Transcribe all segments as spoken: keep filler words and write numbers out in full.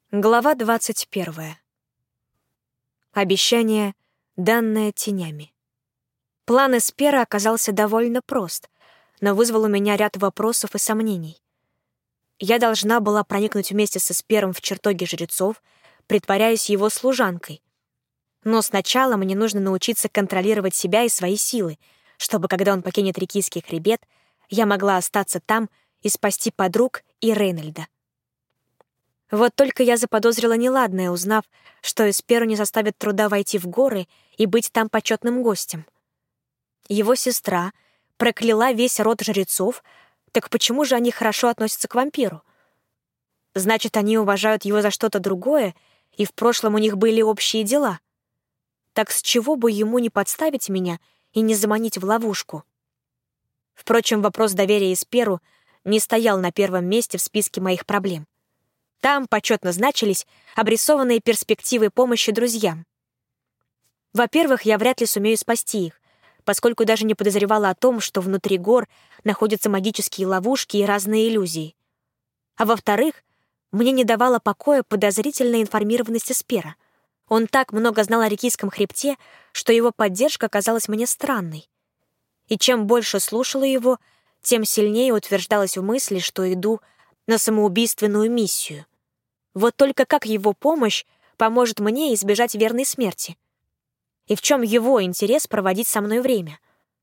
Глава двадцать первая. Обещание, данное тенями. План Эспера оказался довольно прост, но вызвал у меня ряд вопросов и сомнений. Я должна была проникнуть вместе с Эспером в чертоги жрецов, притворяясь его служанкой. Но сначала мне нужно научиться контролировать себя и свои силы, чтобы, когда он покинет Рикийский хребет, я могла остаться там и спасти подруг и Рейнольда. Вот только я заподозрила неладное, узнав, что Эсперу не составит труда войти в горы и быть там почетным гостем. Его сестра прокляла весь род жрецов, так почему же они хорошо относятся к вампиру? Значит, они уважают его за что-то другое, и в прошлом у них были общие дела. Так с чего бы ему не подставить меня и не заманить в ловушку? Впрочем, вопрос доверия Эсперу не стоял на первом месте в списке моих проблем. Там почетно значились обрисованные перспективы помощи друзьям. Во-первых, я вряд ли сумею спасти их, поскольку даже не подозревала о том, что внутри гор находятся магические ловушки и разные иллюзии. А во-вторых, мне не давала покоя подозрительная информированность Эспера. Он так много знал о Рикийском хребте, что его поддержка казалась мне странной. И чем больше слушала его, тем сильнее утверждалась в мысли, что иду на самоубийственную миссию. Вот только как его помощь поможет мне избежать верной смерти? И в чем его интерес проводить со мной время?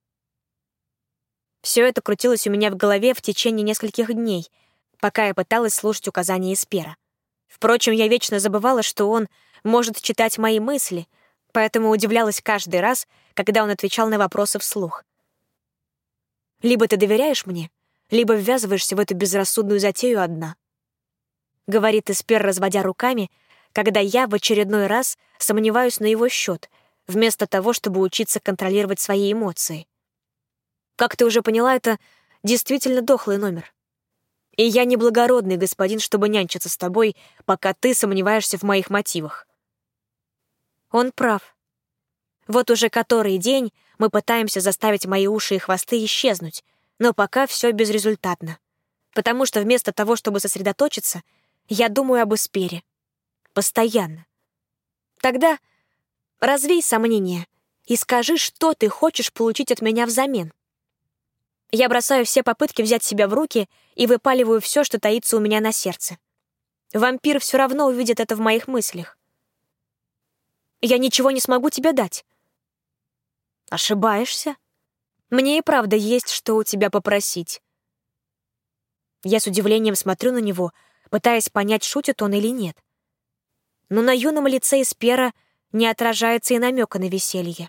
Все это крутилось у меня в голове в течение нескольких дней, пока я пыталась слушать указания Эспера. Впрочем, я вечно забывала, что он может читать мои мысли, поэтому удивлялась каждый раз, когда он отвечал на вопросы вслух. «Либо ты доверяешь мне, либо ввязываешься в эту безрассудную затею одна», — говорит Эспер, разводя руками, когда я в очередной раз сомневаюсь на его счет, вместо того, чтобы учиться контролировать свои эмоции. Как ты уже поняла, это действительно дохлый номер. И я не благородный господин, чтобы нянчиться с тобой, пока ты сомневаешься в моих мотивах. Он прав. Вот уже который день мы пытаемся заставить мои уши и хвосты исчезнуть, но пока все безрезультатно. Потому что вместо того, чтобы сосредоточиться, я думаю об Эспере. Постоянно. Тогда развей сомнения и скажи, что ты хочешь получить от меня взамен. Я бросаю все попытки взять себя в руки и выпаливаю все, что таится у меня на сердце. Вампир все равно увидит это в моих мыслях. Я ничего не смогу тебе дать. Ошибаешься. Мне и правда есть, что у тебя попросить. Я с удивлением смотрю на него, пытаясь понять, шутит он или нет. Но на юном лице Эспера не отражается и намека на веселье.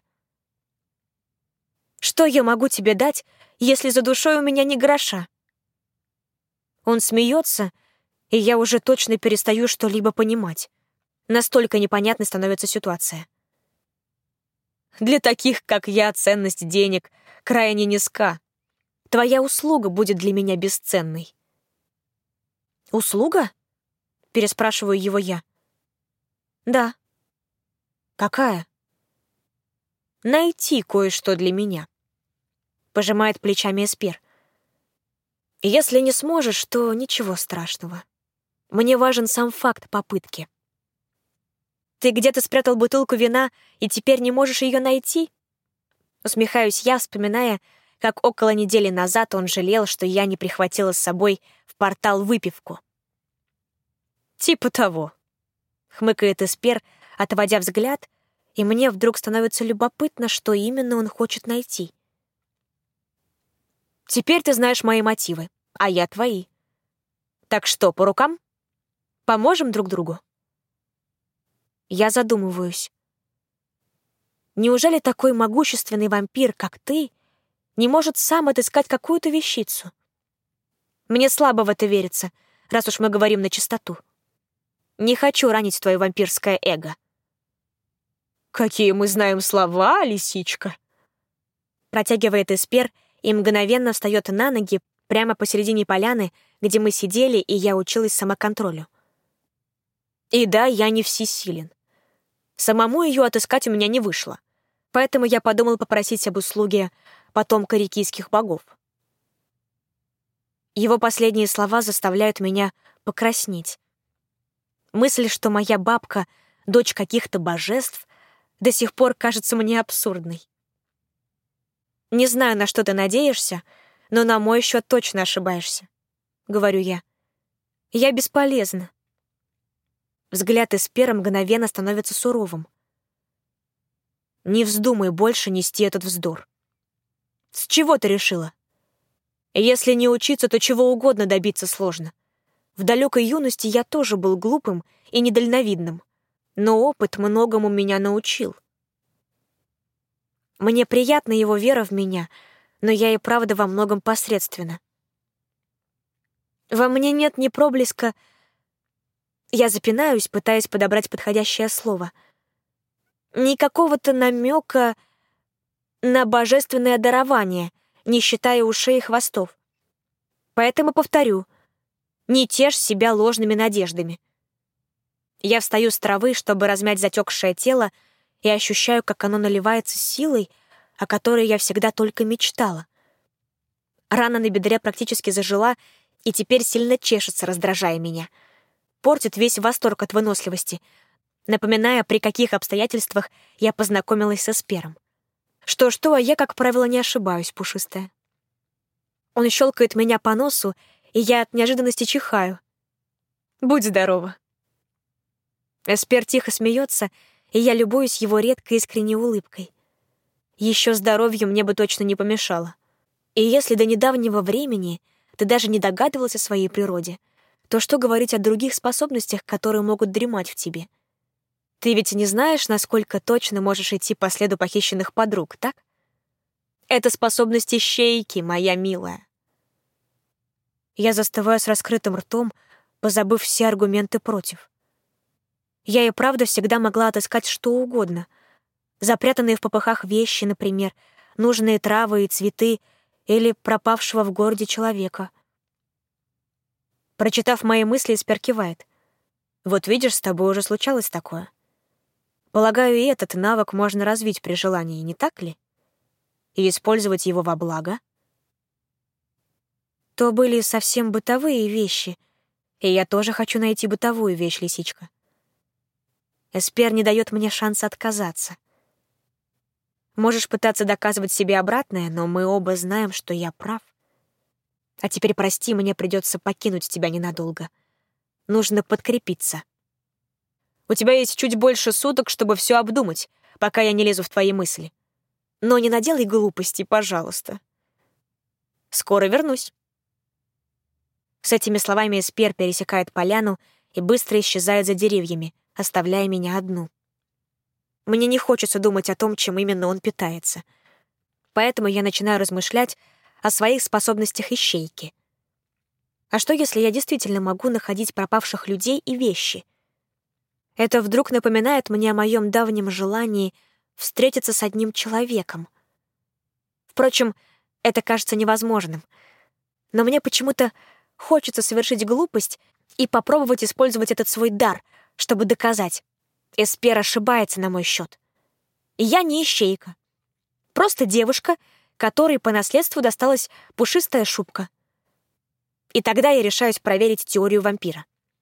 Что я могу тебе дать, если за душой у меня ни гроша? Он смеется, и я уже точно перестаю что-либо понимать. Настолько непонятной становится ситуация. Для таких, как я, ценность денег крайне низка. Твоя услуга будет для меня бесценной. «Услуга?» — переспрашиваю его я. «Да». «Какая?» «Найти кое-что для меня», — пожимает плечами Эспер. «Если не сможешь, то ничего страшного. Мне важен сам факт попытки. Ты где-то спрятал бутылку вина и теперь не можешь ее найти?» Усмехаюсь я, вспоминая, как около недели назад он жалел, что я не прихватила с собой в портал выпивку. «Типа того», — хмыкает Эспер, отводя взгляд, и мне вдруг становится любопытно, что именно он хочет найти. «Теперь ты знаешь мои мотивы, а я твои. Так что, по рукам? Поможем друг другу?» Я задумываюсь. Неужели такой могущественный вампир, как ты, не может сам отыскать какую-то вещицу? Мне слабо в это верится, раз уж мы говорим на чистоту. Не хочу ранить твое вампирское эго. «Какие мы знаем слова, лисичка!» Протягивает Эспер и мгновенно встает на ноги прямо посередине поляны, где мы сидели, и я училась самоконтролю. И да, я не всесилен. Самому ее отыскать у меня не вышло, поэтому я подумал попросить об услуге потомка рикийских богов. Его последние слова заставляют меня покраснеть. Мысль, что моя бабка — дочь каких-то божеств, до сих пор кажется мне абсурдной. «Не знаю, на что ты надеешься, но на мой счет точно ошибаешься», — говорю я. «Я бесполезна». Взгляд Эспера мгновенно становится суровым. «Не вздумай больше нести этот вздор. С чего ты решила? Если не учиться, то чего угодно добиться сложно. В далекой юности я тоже был глупым и недальновидным, но опыт многому меня научил. Мне приятна его вера в меня, но я и правда во многом посредственна. Во мне нет ни проблеска... Я запинаюсь, пытаясь подобрать подходящее слово. Ни какого-то намека на божественное дарование, не считая ушей и хвостов. Поэтому повторю, не тешь себя ложными надеждами. Я встаю с травы, чтобы размять затекшее тело, и ощущаю, как оно наливается силой, о которой я всегда только мечтала. Рана на бедре практически зажила и теперь сильно чешется, раздражая меня. Портит весь восторг от выносливости, напоминая, при каких обстоятельствах я познакомилась с Эспером. Что-что, а я, как правило, не ошибаюсь, пушистая. Он щелкает меня по носу, и я от неожиданности чихаю. «Будь здорова». Эспер тихо смеется, и я любуюсь его редкой искренней улыбкой. Еще здоровью мне бы точно не помешало. И если до недавнего времени ты даже не догадывался о своей природе, то что говорить о других способностях, которые могут дремать в тебе? Ты ведь не знаешь, насколько точно можешь идти по следу похищенных подруг, так? Это способность ищейки, моя милая. Я застываю с раскрытым ртом, позабыв все аргументы против. Я и правда всегда могла отыскать что угодно. Запрятанные в попыхах вещи, например, нужные травы и цветы или пропавшего в городе человека. Прочитав мои мысли, Эспер кивает. Вот видишь, с тобой уже случалось такое. Полагаю, и этот навык можно развить при желании, не так ли? И использовать его во благо. То были совсем бытовые вещи, и я тоже хочу найти бытовую вещь, лисичка. Эспер не дает мне шанса отказаться. Можешь пытаться доказывать себе обратное, но мы оба знаем, что я прав. А теперь, прости, мне придется покинуть тебя ненадолго. Нужно подкрепиться. У тебя есть чуть больше суток, чтобы все обдумать, пока я не лезу в твои мысли. Но не наделай глупостей, пожалуйста. Скоро вернусь. С этими словами Эспер пересекает поляну и быстро исчезает за деревьями, оставляя меня одну. Мне не хочется думать о том, чем именно он питается. Поэтому я начинаю размышлять о своих способностях ищейки. А что, если я действительно могу находить пропавших людей и вещи? Это вдруг напоминает мне о моем давнем желании встретиться с одним человеком. Впрочем, это кажется невозможным. Но мне почему-то хочется совершить глупость и попробовать использовать этот свой дар, чтобы доказать. Эспер ошибается на мой счет. И я не ищейка. Просто девушка, которой по наследству досталась пушистая шубка. И тогда я решаюсь проверить теорию вампира.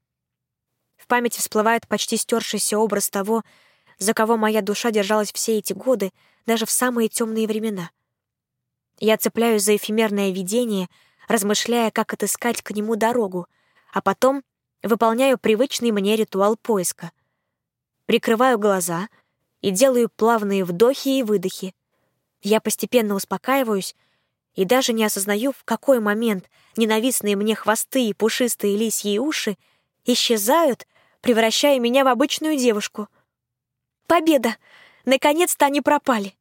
В памяти всплывает почти стёршийся образ того, за кого моя душа держалась все эти годы, даже в самые темные времена. Я цепляюсь за эфемерное видение, размышляя, как отыскать к нему дорогу, а потом выполняю привычный мне ритуал поиска. Прикрываю глаза и делаю плавные вдохи и выдохи. Я постепенно успокаиваюсь и даже не осознаю, в какой момент ненавистные мне хвосты и пушистые лисьи уши исчезают, превращая меня в обычную девушку. Победа! Наконец-то они пропали!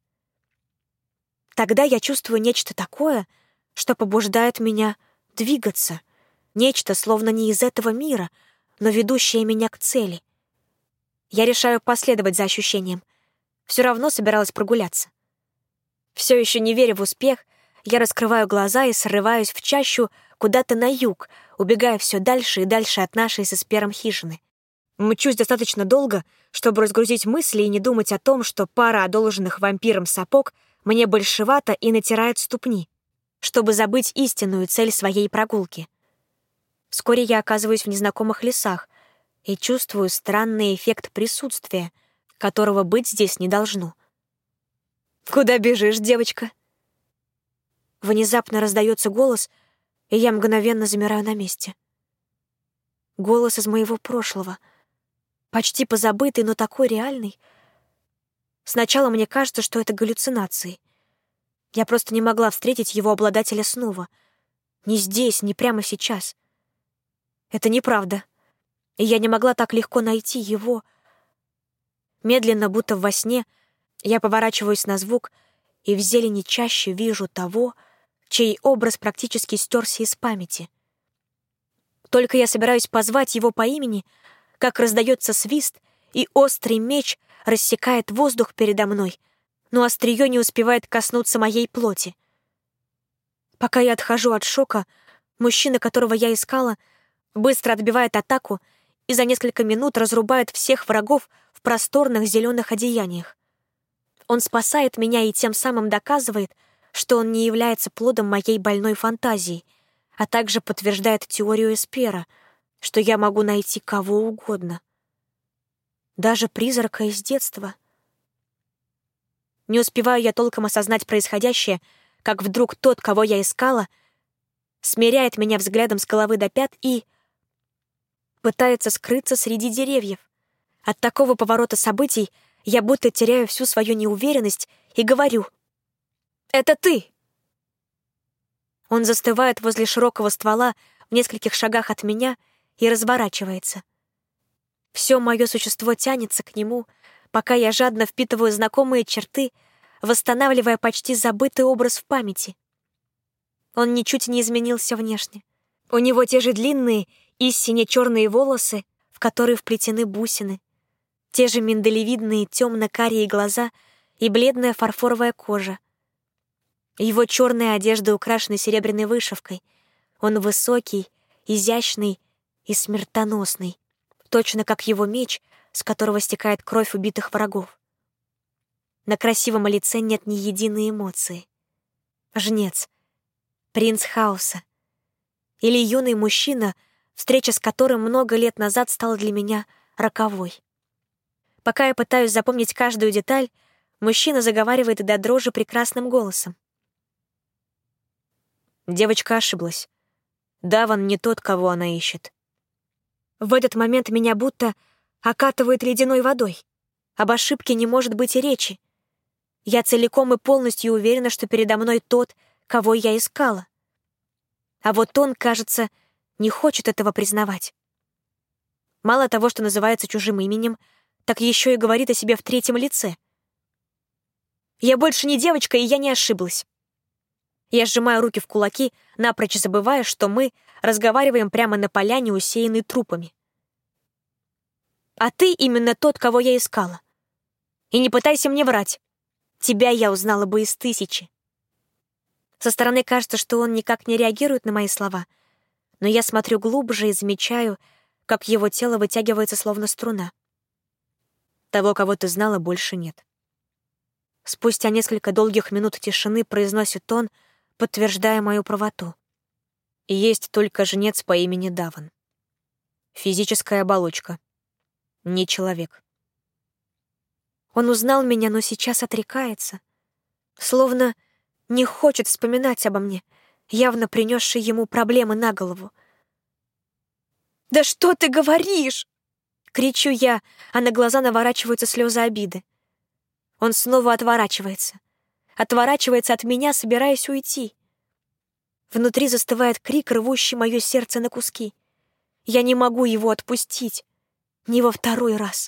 Тогда я чувствую нечто такое, что побуждает меня двигаться. Нечто, словно не из этого мира, но ведущее меня к цели. Я решаю последовать за ощущением. Все равно собиралась прогуляться. Все еще не веря в успех, я раскрываю глаза и срываюсь в чащу куда-то на юг, убегая все дальше и дальше от нашей с Эспером хижины. Мчусь достаточно долго, чтобы разгрузить мысли и не думать о том, что пара одолженных вампиром сапог мне большевато и натирает ступни, чтобы забыть истинную цель своей прогулки. Вскоре я оказываюсь в незнакомых лесах, и чувствую странный эффект присутствия, которого быть здесь не должно. «Куда бежишь, девочка?» Внезапно раздается голос, и я мгновенно замираю на месте. Голос из моего прошлого, почти позабытый, но такой реальный. Сначала мне кажется, что это галлюцинации. Я просто не могла встретить его обладателя снова. Не здесь, не прямо сейчас. Это неправда. И я не могла так легко найти его. Медленно, будто во сне, я поворачиваюсь на звук и в зелени чаще вижу того, чей образ практически стерся из памяти. Только я собираюсь позвать его по имени, как раздается свист, и острый меч рассекает воздух передо мной, но острие не успевает коснуться моей плоти. Пока я отхожу от шока, мужчина, которого я искала, быстро отбивает атаку и за несколько минут разрубает всех врагов в просторных зеленых одеяниях. Он спасает меня и тем самым доказывает, что он не является плодом моей больной фантазии, а также подтверждает теорию Эспера, что я могу найти кого угодно. Даже призрака из детства. Не успеваю я толком осознать происходящее, как вдруг тот, кого я искала, смиряет меня взглядом с головы до пят и пытается скрыться среди деревьев. От такого поворота событий я будто теряю всю свою неуверенность и говорю: «Это ты!» Он застывает возле широкого ствола в нескольких шагах от меня и разворачивается. Все мое существо тянется к нему, пока я жадно впитываю знакомые черты, восстанавливая почти забытый образ в памяти. Он ничуть не изменился внешне. У него те же длинные и сине-черные волосы, в которые вплетены бусины, те же миндалевидные темно-карие глаза и бледная фарфоровая кожа. Его черная одежда украшена серебряной вышивкой. Он высокий, изящный и смертоносный, точно как его меч, с которого стекает кровь убитых врагов. На красивом лице нет ни единой эмоции. Жнец, принц хаоса или юный мужчина, встреча с которым много лет назад стала для меня роковой. Пока я пытаюсь запомнить каждую деталь, мужчина заговаривает до дрожи прекрасным голосом. Девочка ошиблась. Даван не тот, кого она ищет. В этот момент меня будто окатывает ледяной водой. Об ошибке не может быть и речи. Я целиком и полностью уверена, что передо мной тот, кого я искала. А вот он, кажется, не хочет этого признавать. Мало того, что называется чужим именем, так еще и говорит о себе в третьем лице. Я больше не девочка, и я не ошиблась. Я сжимаю руки в кулаки, напрочь забывая, что мы разговариваем прямо на поляне, усеянной трупами. А ты именно тот, кого я искала. И не пытайся мне врать. Тебя я узнала бы из тысячи. Со стороны кажется, что он никак не реагирует на мои слова, но я смотрю глубже и замечаю, как его тело вытягивается словно струна. Того, кого ты знала, больше нет. Спустя несколько долгих минут тишины произносит он, подтверждая мою правоту. Есть только жнец по имени Даван. Физическая оболочка. Не человек. Он узнал меня, но сейчас отрекается. Словно не хочет вспоминать обо мне, явно принесшей ему проблемы на голову. «Да что ты говоришь?» — кричу я, а на глаза наворачиваются слезы обиды. Он снова отворачивается. Отворачивается от меня, собираясь уйти. Внутри застывает крик, рвущий мое сердце на куски. Я не могу его отпустить. Не во второй раз.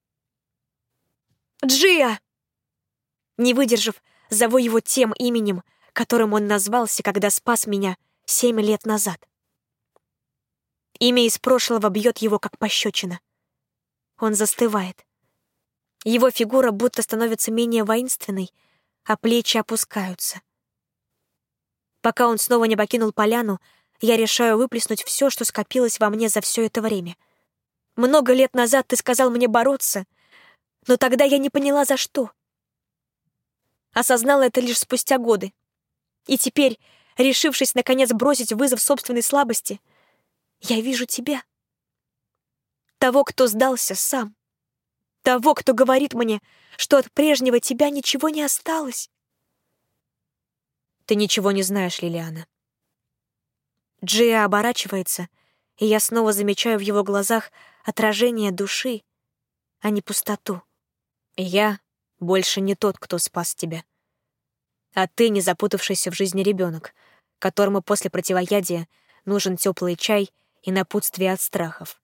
«Джиа!» Не выдержав, зову его тем именем, которым он назвался, когда спас меня семь лет назад. Имя из прошлого бьет его, как пощечина. Он застывает. Его фигура будто становится менее воинственной, а плечи опускаются. Пока он снова не покинул поляну, я решаю выплеснуть все, что скопилось во мне за все это время. Много лет назад ты сказал мне бороться, но тогда я не поняла, за что. Осознала это лишь спустя годы. И теперь, решившись наконец бросить вызов собственной слабости, я вижу тебя. Того, кто сдался сам. Того, кто говорит мне, что от прежнего тебя ничего не осталось. Ты ничего не знаешь, Лилиана. Джиа оборачивается, и я снова замечаю в его глазах отражение души, а не пустоту. Я больше не тот, кто спас тебя. А ты не запутавшийся в жизни ребенок, которому после противоядия нужен теплый чай и напутствие от страхов.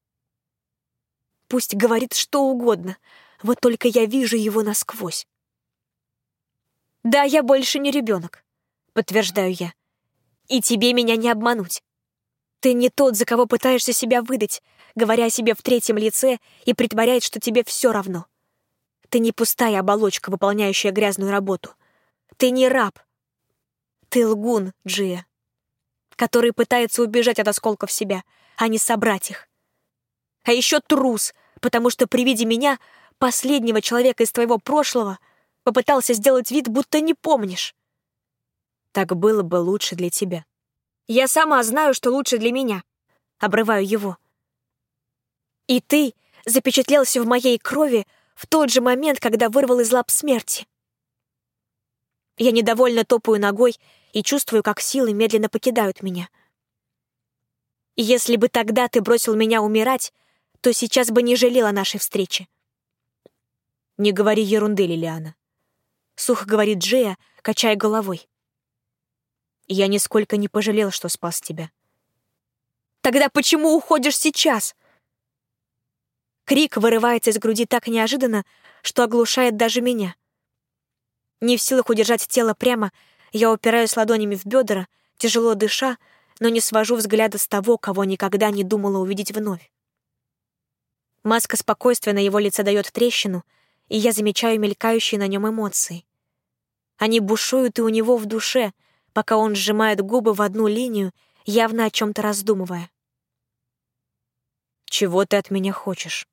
Пусть говорит что угодно, вот только я вижу его насквозь. Да, я больше не ребенок, подтверждаю я. И тебе меня не обмануть. Ты не тот, за кого пытаешься себя выдать, говоря о себе в третьем лице и притворяясь, что тебе все равно. Ты не пустая оболочка, выполняющая грязную работу. Ты не раб. Ты лгун, Джиа, который пытается убежать от осколков себя, а не собрать их. А еще трус, потому что при виде меня, последнего человека из твоего прошлого, попытался сделать вид, будто не помнишь. Так было бы лучше для тебя. Я сама знаю, что лучше для меня. Обрываю его. И ты запечатлелся в моей крови в тот же момент, когда вырвал из лап смерти. Я недовольно топаю ногой и чувствую, как силы медленно покидают меня. И если бы тогда ты бросил меня умирать, то сейчас бы не жалела нашей встречи. Не говори ерунды, Лилиана. Сухо говорит Джиа, качая головой. Я нисколько не пожалел, что спас тебя. Тогда почему уходишь сейчас? Крик вырывается из груди так неожиданно, что оглушает даже меня. Не в силах удержать тело прямо, я упираюсь ладонями в бедра, тяжело дыша, но не свожу взгляда с того, кого никогда не думала увидеть вновь. Маска спокойствия на его лице дает трещину, и я замечаю мелькающие на нем эмоции. Они бушуют и у него в душе, пока он сжимает губы в одну линию, явно о чем-то раздумывая. «Чего ты от меня хочешь?»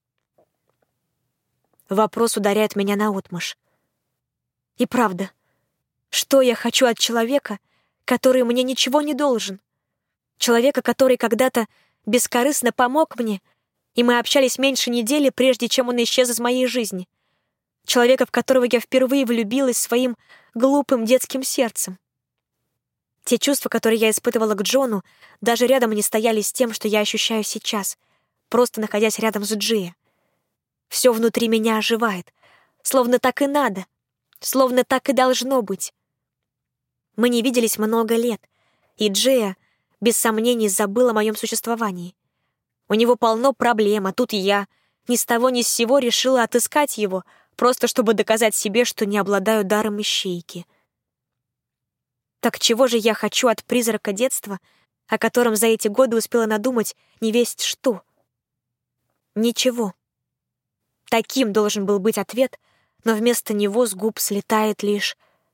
Вопрос ударяет меня наотмашь. И правда, что я хочу от человека, который мне ничего не должен? Человека, который когда-то бескорыстно помог мне, и мы общались меньше недели, прежде чем он исчез из моей жизни. Человека, в которого я впервые влюбилась своим глупым детским сердцем. Те чувства, которые я испытывала к Джону, даже рядом не стояли с тем, что я ощущаю сейчас, просто находясь рядом с Джиа. Все внутри меня оживает, словно так и надо, словно так и должно быть. Мы не виделись много лет, и Джиа, без сомнений, забыл о моем существовании. У него полно проблем, а тут я ни с того ни с сего решила отыскать его, просто чтобы доказать себе, что не обладаю даром ищейки. Так чего же я хочу от призрака детства, о котором за эти годы успела надумать невесть что? Ничего. Таким должен был быть ответ, но вместо него с губ слетает лишь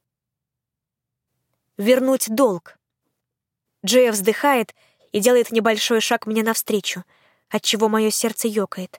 «вернуть долг». Джиа вздыхает и делает небольшой шаг мне навстречу, отчего мое сердце ёкает.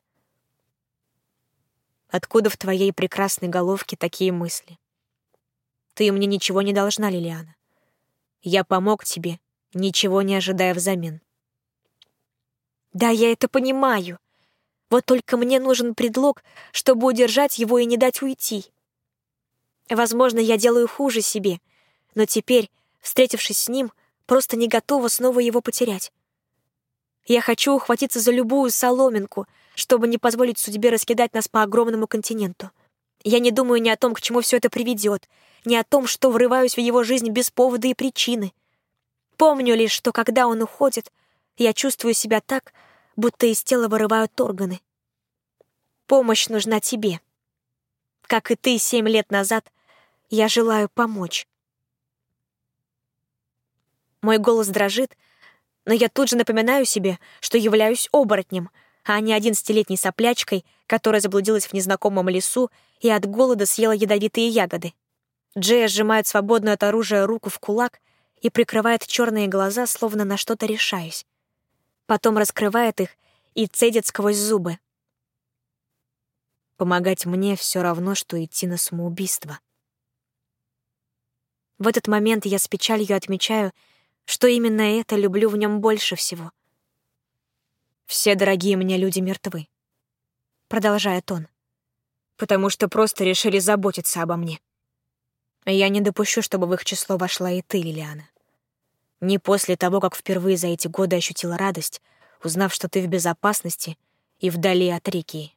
Откуда в твоей прекрасной головке такие мысли? Ты мне ничего не должна, Лилиана. Я помог тебе, ничего не ожидая взамен. Да, я это понимаю. Вот только мне нужен предлог, чтобы удержать его и не дать уйти. Возможно, я делаю хуже себе, но теперь, встретившись с ним, просто не готова снова его потерять. Я хочу ухватиться за любую соломинку, чтобы не позволить судьбе раскидать нас по огромному континенту. Я не думаю ни о том, к чему все это приведет, ни о том, что врываюсь в его жизнь без повода и причины. Помню лишь, что когда он уходит, я чувствую себя так, будто из тела вырывают органы. Помощь нужна тебе. Как и ты семь лет назад, я желаю помочь. Мой голос дрожит, но я тут же напоминаю себе, что являюсь оборотнем, а не одиннадцатилетней соплячкой, которая заблудилась в незнакомом лесу и от голода съела ядовитые ягоды. Джиа сжимает свободную от оружия руку в кулак и прикрывает черные глаза, словно на что-то решаясь. Потом раскрывает их и цедит сквозь зубы. Помогать мне все равно, что идти на самоубийство. В этот момент я с печалью отмечаю, что именно это люблю в нем больше всего. «Все дорогие мне люди мертвы», — продолжает он, «потому что просто решили заботиться обо мне. Я не допущу, чтобы в их число вошла и ты, Лилиана. Не после того, как впервые за эти годы ощутила радость, узнав, что ты в безопасности и вдали от Рикии».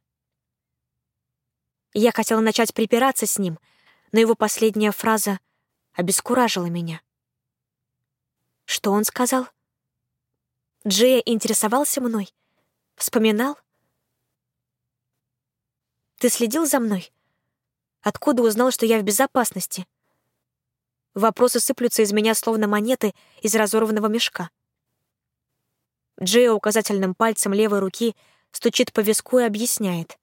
Я хотела начать припираться с ним, но его последняя фраза обескуражила меня. Что он сказал? Джея интересовался мной? Вспоминал? «Ты следил за мной? Откуда узнал, что я в безопасности?» Вопросы сыплются из меня, словно монеты из разорванного мешка. Джея указательным пальцем левой руки стучит по виску и объясняет.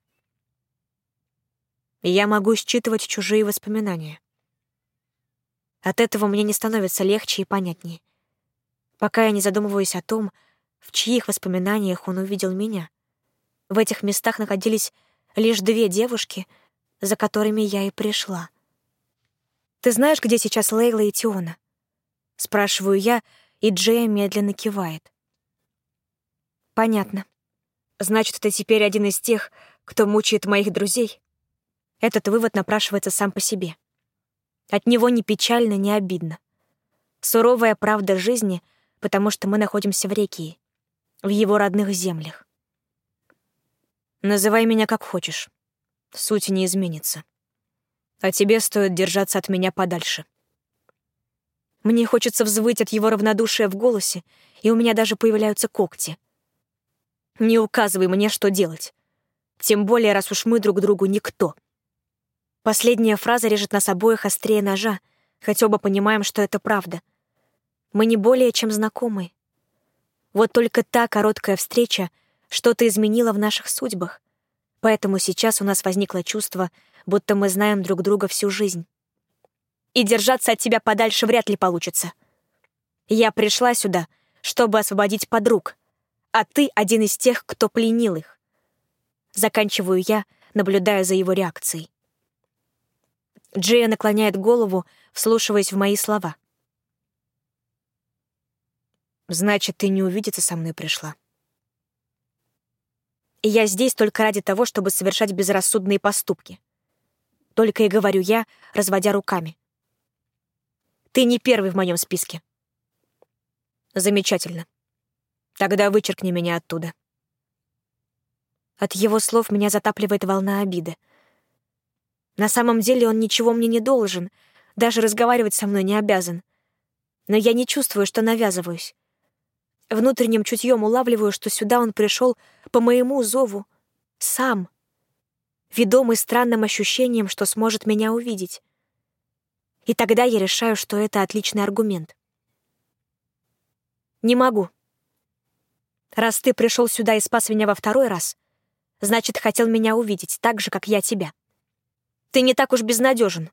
Я могу считывать чужие воспоминания. От этого мне не становится легче и понятнее, пока я не задумываюсь о том, в чьих воспоминаниях он увидел меня. В этих местах находились лишь две девушки, за которыми я и пришла. «Ты знаешь, где сейчас Лейла и Тиона?» Спрашиваю я, и Джея медленно кивает. «Понятно. Значит, ты теперь один из тех, кто мучает моих друзей?» Этот вывод напрашивается сам по себе. От него ни печально, ни обидно. Суровая правда жизни, потому что мы находимся в Рекии, в его родных землях. Называй меня как хочешь. Суть не изменится. А тебе стоит держаться от меня подальше. Мне хочется взвыть от его равнодушия в голосе, и у меня даже появляются когти. Не указывай мне, что делать. Тем более, раз уж мы друг другу никто. Последняя фраза режет нас обоих острее ножа, хоть оба понимаем, что это правда. Мы не более чем знакомы. Вот только та короткая встреча что-то изменила в наших судьбах, поэтому сейчас у нас возникло чувство, будто мы знаем друг друга всю жизнь. И держаться от тебя подальше вряд ли получится. Я пришла сюда, чтобы освободить подруг, а ты один из тех, кто пленил их. Заканчиваю я, наблюдая за его реакцией. Джея наклоняет голову, вслушиваясь в мои слова. «Значит, ты не увидеться со мной пришла?» И я здесь только ради того, чтобы совершать безрассудные поступки. Только и говорю я, разводя руками. Ты не первый в моем списке. Замечательно. Тогда вычеркни меня оттуда. От его слов меня затапливает волна обиды. На самом деле он ничего мне не должен, даже разговаривать со мной не обязан. Но я не чувствую, что навязываюсь. Внутренним чутьем улавливаю, что сюда он пришел по моему зову, сам, ведомый странным ощущением, что сможет меня увидеть. И тогда я решаю, что это отличный аргумент. Не могу. Раз ты пришел сюда и спас меня во второй раз, значит, хотел меня увидеть, так же, как я тебя. Ты не так уж безнадежен.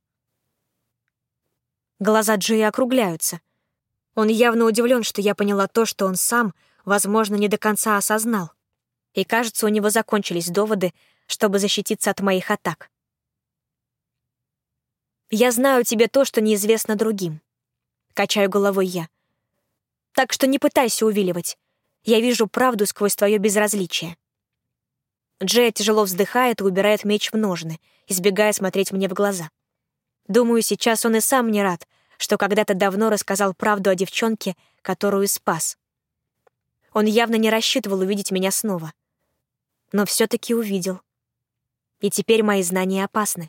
Глаза Джея округляются. Он явно удивлен, что я поняла то, что он сам, возможно, не до конца осознал. И, кажется, у него закончились доводы, чтобы защититься от моих атак. «Я знаю тебе то, что неизвестно другим», — качаю головой я. «Так что не пытайся увиливать. Я вижу правду сквозь твое безразличие». Джея тяжело вздыхает и убирает меч в ножны, избегая смотреть мне в глаза. Думаю, сейчас он и сам не рад, что когда-то давно рассказал правду о девчонке, которую спас. Он явно не рассчитывал увидеть меня снова. Но все-таки увидел. И теперь мои знания опасны.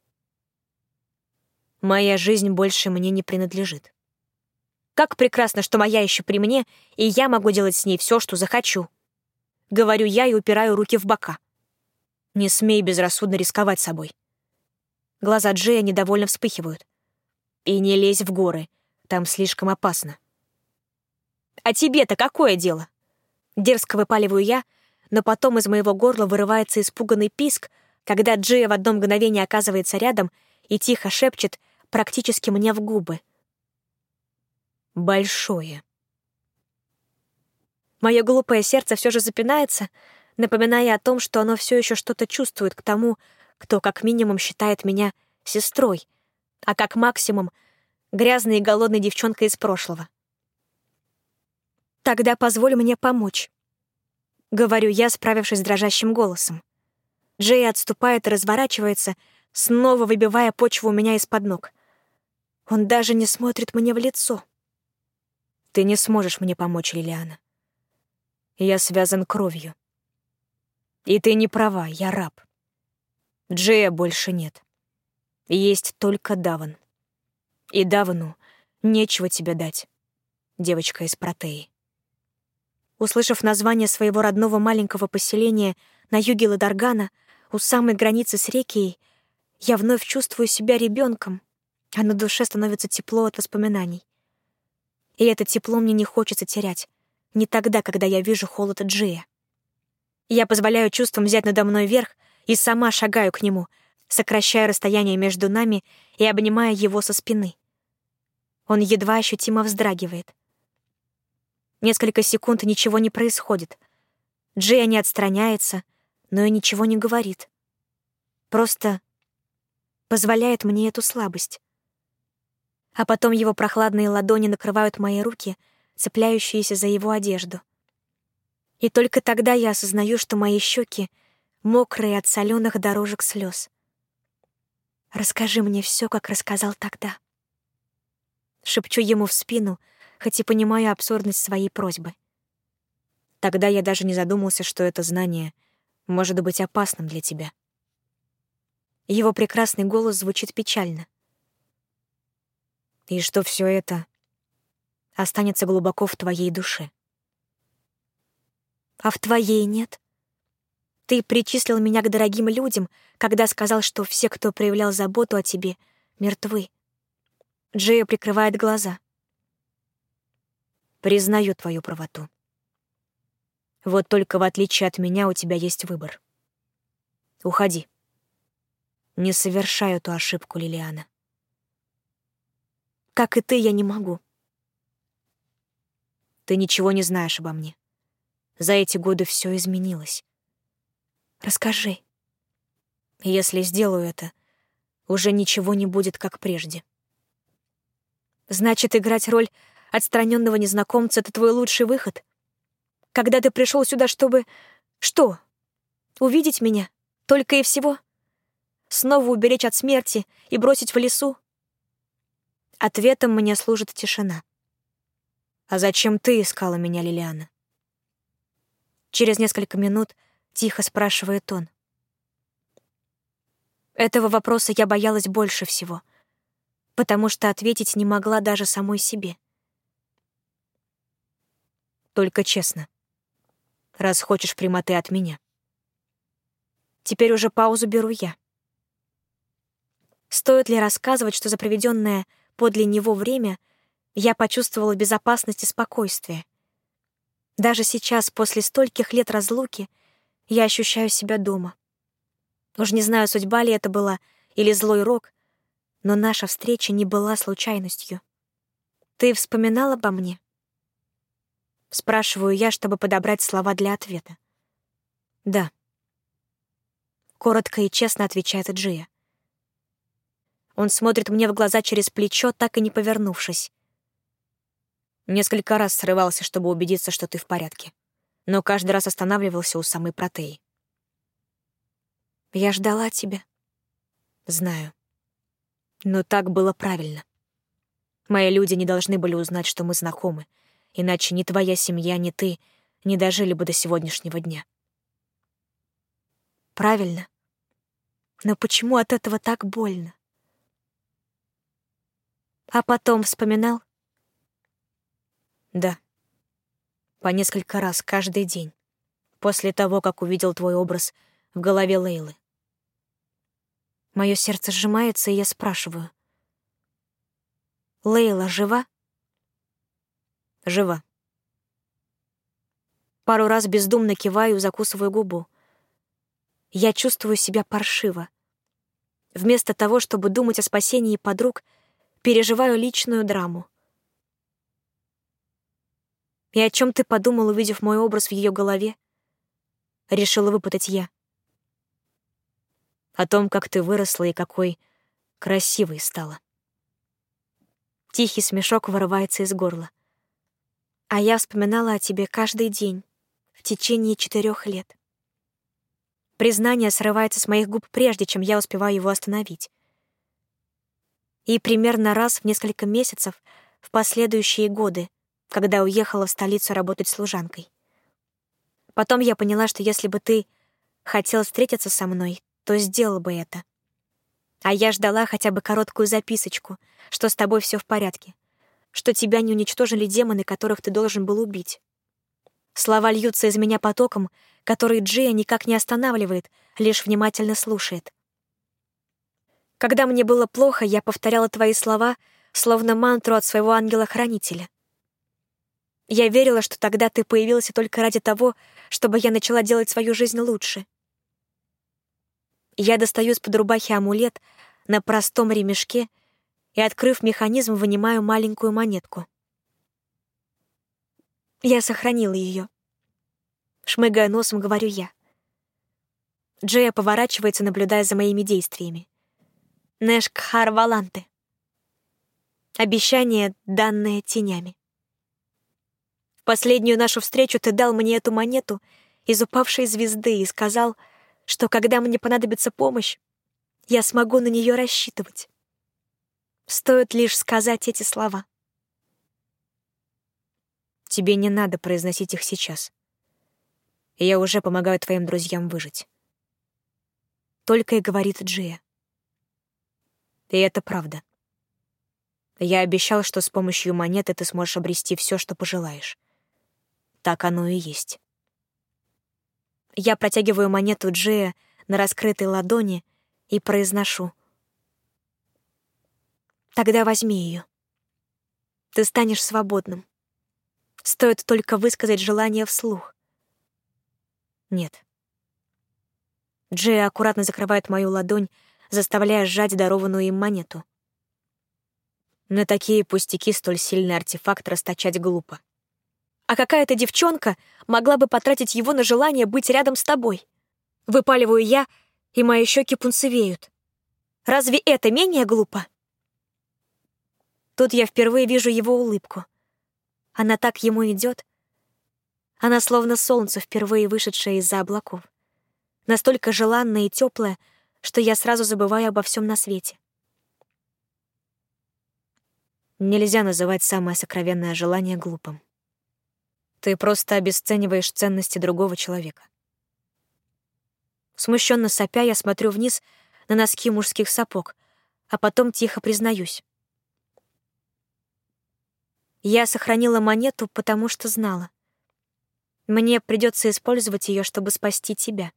Моя жизнь больше мне не принадлежит. Как прекрасно, что моя еще при мне, и я могу делать с ней все, что захочу. Говорю я и упираю руки в бока. Не смей безрассудно рисковать собой. Глаза Джея недовольно вспыхивают. И не лезь в горы, там слишком опасно. А тебе-то какое дело? Дерзко выпаливаю я, но потом из моего горла вырывается испуганный писк, когда Джея в одно мгновение оказывается рядом и тихо шепчет практически мне в губы. Большое. Мое глупое сердце все же запинается, напоминая о том, что оно все еще что-то чувствует к тому, кто как минимум считает меня сестрой, а как максимум грязной и голодной девчонкой из прошлого. Тогда позволь мне помочь. Говорю я, справившись с дрожащим голосом. Джей отступает и разворачивается, снова выбивая почву у меня из-под ног. Он даже не смотрит мне в лицо. Ты не сможешь мне помочь, Лилиана. Я связан кровью. И ты не права, я раб. Джея больше нет. Есть только Даван. И Давану нечего тебе дать, девочка из Протеи. Услышав название своего родного маленького поселения на юге Ладаргана, у самой границы с Рекией, я вновь чувствую себя ребенком, а на душе становится тепло от воспоминаний. И это тепло мне не хочется терять, не тогда, когда я вижу холод Джея. Я позволяю чувствам взять надо мной верх и сама шагаю к нему, сокращая расстояние между нами и обнимая его со спины. Он едва ощутимо вздрагивает. Несколько секунд ничего не происходит. Джея не отстраняется, но и ничего не говорит. Просто позволяет мне эту слабость. А потом его прохладные ладони накрывают мои руки, цепляющиеся за его одежду. И только тогда я осознаю, что мои щеки мокрые от соленых дорожек слез. «Расскажи мне все, как рассказал тогда». Шепчу ему в спину, хоть и понимаю абсурдность своей просьбы. Тогда я даже не задумался, что это знание может быть опасным для тебя. Его прекрасный голос звучит печально. И что все это останется глубоко в твоей душе. А в твоей нет? Ты причислил меня к дорогим людям, когда сказал, что все, кто проявлял заботу о тебе, мертвы. Джея прикрывает глаза. Признаю твою правоту. Вот только в отличие от меня у тебя есть выбор. Уходи. Не совершай эту ошибку, Лилиана. Как и ты, я не могу. Ты ничего не знаешь обо мне. За эти годы все изменилось. Расскажи. Если сделаю это, уже ничего не будет, как прежде. Значит, играть роль отстраненного незнакомца — это твой лучший выход? Когда ты пришел сюда, чтобы... Что? Увидеть меня? Только и всего? Снова уберечь от смерти и бросить в лесу? Ответом мне служит тишина. «А зачем ты искала меня, Лилиана?» Через несколько минут тихо спрашивает он. Этого вопроса я боялась больше всего, потому что ответить не могла даже самой себе. Только честно, раз хочешь прямоты от меня. Теперь уже паузу беру я. Стоит ли рассказывать, что за проведенное подле него время я почувствовала безопасность и спокойствие? Даже сейчас, после стольких лет разлуки, я ощущаю себя дома. Уж не знаю, судьба ли это была или злой рок, но наша встреча не была случайностью. Ты вспоминал обо мне? Спрашиваю я, чтобы подобрать слова для ответа. Да. Коротко и честно отвечает Джия. Он смотрит мне в глаза через плечо, так и не повернувшись. Несколько раз срывался, чтобы убедиться, что ты в порядке. Но каждый раз останавливался у самой Протеи. Я ждала тебя. Знаю. Но так было правильно. Мои люди не должны были узнать, что мы знакомы, иначе ни твоя семья, ни ты не дожили бы до сегодняшнего дня. Правильно. Но почему от этого так больно? А потом вспоминал? Да. По несколько раз каждый день, после того, как увидел твой образ в голове Лейлы. Мое сердце сжимается, и я спрашиваю. Лейла жива? Жива. Пару раз бездумно киваю, закусываю губу. Я чувствую себя паршиво. Вместо того, чтобы думать о спасении подруг, переживаю личную драму. И о чем ты подумал, увидев мой образ в ее голове? Решила выпытать я. О том, как ты выросла и какой красивой стала. Тихий смешок вырывается из горла. А я вспоминала о тебе каждый день, в течение четырех лет. Признание срывается с моих губ прежде, чем я успеваю его остановить. И примерно раз в несколько месяцев в последующие годы, когда уехала в столицу работать служанкой. Потом я поняла, что если бы ты хотел встретиться со мной, то сделал бы это. А я ждала хотя бы короткую записочку, что с тобой все в порядке, что тебя не уничтожили демоны, которых ты должен был убить. Слова льются из меня потоком, который Джия никак не останавливает, лишь внимательно слушает. Когда мне было плохо, я повторяла твои слова, словно мантру от своего ангела-хранителя. Я верила, что тогда ты появился только ради того, чтобы я начала делать свою жизнь лучше. Я достаю из-под рубахи амулет на простом ремешке и, открыв механизм, вынимаю маленькую монетку. Я сохранила ее. Шмыгая носом, говорю я. Джея поворачивается, наблюдая за моими действиями. Нэш Кхар Валанте. Обещание, данное тенями. В последнюю нашу встречу ты дал мне эту монету из упавшей звезды и сказал, что когда мне понадобится помощь, я смогу на нее рассчитывать. Стоит лишь сказать эти слова. Тебе не надо произносить их сейчас. Я уже помогаю твоим друзьям выжить. Только и говорит Джия. И это правда. Я обещал, что с помощью монеты ты сможешь обрести все, что пожелаешь. Так оно и есть. Я протягиваю монету Джия на раскрытой ладони и произношу. Тогда возьми ее. Ты станешь свободным. Стоит только высказать желание вслух. Нет. Джия аккуратно закрывает мою ладонь, заставляя сжать дарованную им монету. На такие пустяки столь сильный артефакт расточать глупо. А какая-то девчонка могла бы потратить его на желание быть рядом с тобой. Выпаливаю я, и мои щеки пунцевеют. Разве это менее глупо? Тут я впервые вижу его улыбку. Она так ему идет. Она словно солнце, впервые вышедшее из-за облаков. Настолько желанная и теплая, что я сразу забываю обо всем на свете. Нельзя называть самое сокровенное желание глупым. Ты просто обесцениваешь ценности другого человека. Смущенно сопя, я смотрю вниз на носки мужских сапог, а потом тихо признаюсь. Я сохранила монету, потому что знала. Мне придется использовать ее, чтобы спасти тебя.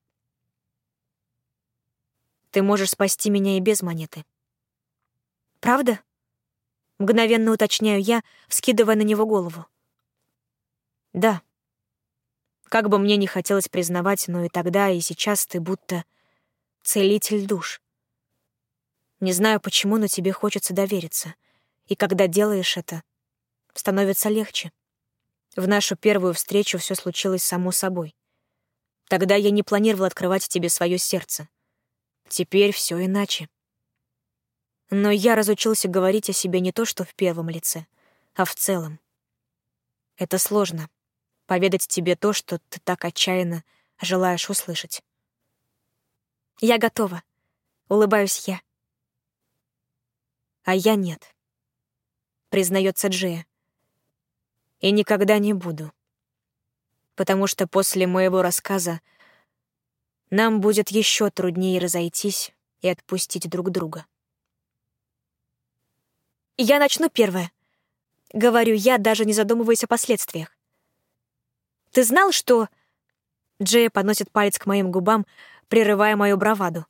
Ты можешь спасти меня и без монеты. Правда? Мгновенно уточняю я, вскидывая на него голову. Да. Как бы мне ни хотелось признавать, но и тогда, и сейчас ты будто целитель душ. Не знаю почему, но тебе хочется довериться. И когда делаешь это, становится легче. В нашу первую встречу все случилось само собой. Тогда я не планировал открывать тебе свое сердце. Теперь все иначе. Но я разучился говорить о себе не то что в первом лице, а в целом. Это сложно — поведать тебе то, что ты так отчаянно желаешь услышать. Я готова. Улыбаюсь я. А я нет. Признается Джия. И никогда не буду. Потому что после моего рассказа нам будет еще труднее разойтись и отпустить друг друга. Я начну первое. Говорю я, даже не задумываясь о последствиях. Ты знал, что... Джея подносит палец к моим губам, прерывая мою браваду.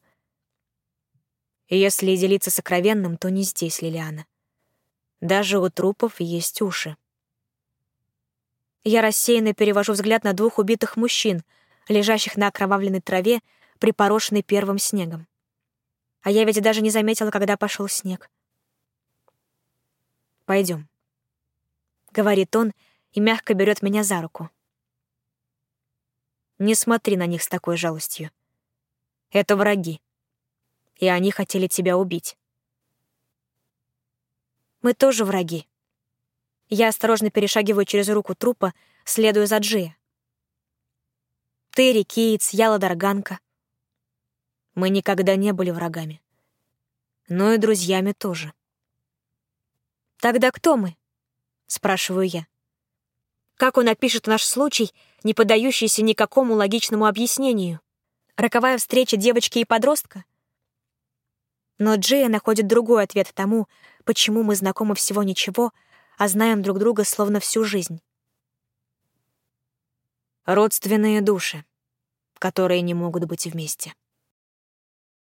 Если делиться сокровенным, то не здесь, Лилиана. Даже у трупов есть уши. Я рассеянно перевожу взгляд на двух убитых мужчин, лежащих на окровавленной траве, припорошенной первым снегом. А я ведь даже не заметила, когда пошел снег. Пойдем, говорит он и мягко берет меня за руку. Не смотри на них с такой жалостью. Это враги, и они хотели тебя убить. Мы тоже враги. Я осторожно перешагиваю через руку трупа, следуя за Джия. Ты рикиец, я ладарганка. Мы никогда не были врагами. Но и друзьями тоже. «Тогда кто мы?» — спрашиваю я. Как он опишет наш случай, не поддающийся никакому логичному объяснению? Роковая встреча девочки и подростка? Но Джия находит другой ответ тому, почему мы знакомы всего ничего, а знаем друг друга словно всю жизнь. Родственные души, которые не могут быть вместе.